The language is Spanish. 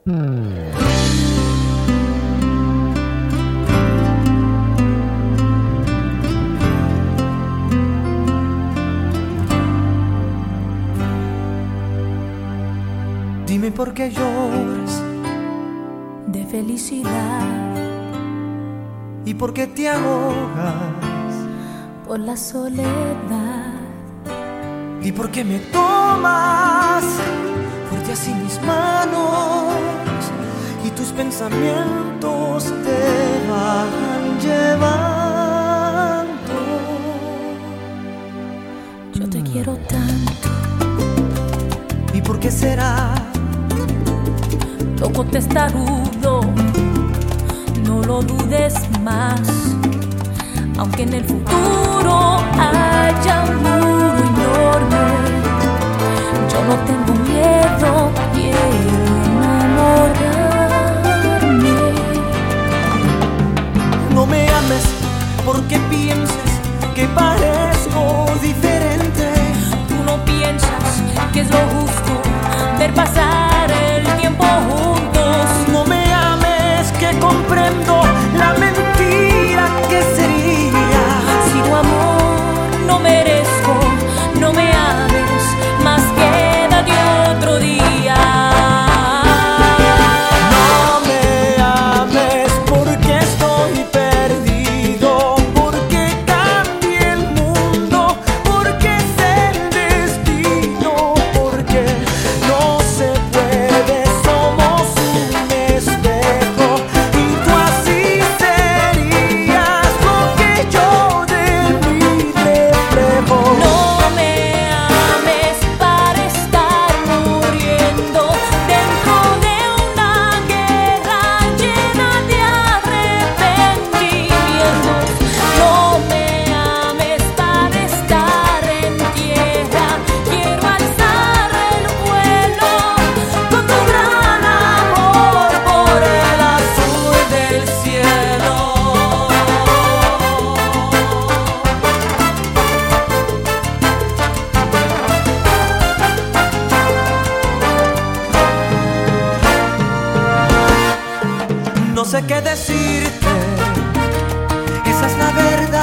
Dime por qué lloras de felicidad y por qué te ahogas por la soledad. ¿Y por qué me tomas fuerte así mis manos y tus pensamientos te van llevando? Yo te quiero tanto. ¿Y por qué será? Loco testarudo, no lo dudes más. Aunque en el futuro haya un muro enorme, yo no tengo miedo, quiero enamorarme. No me ames porque pienses que parezco diferente. Tú no piensas que es lo justo ver pasar el tiempo juntos. No me ames que comprendo la mentira que sería. Si tu amor no merezco, no me ames, más quédate otro día. No me ames porque estoy perdido, porque cambie el mundo, porque es el destino, porque no se puede, somos un espejo y tú así serías lo que yo de mí reflejo. No me ames para estar muriendo dentro de una guerra llena de arrepentimientos. No me ames para estar en tierra. Quiero alzar el vuelo con tu gran amor por el azul del cielo. No sé qué decirte, esa es la verdad.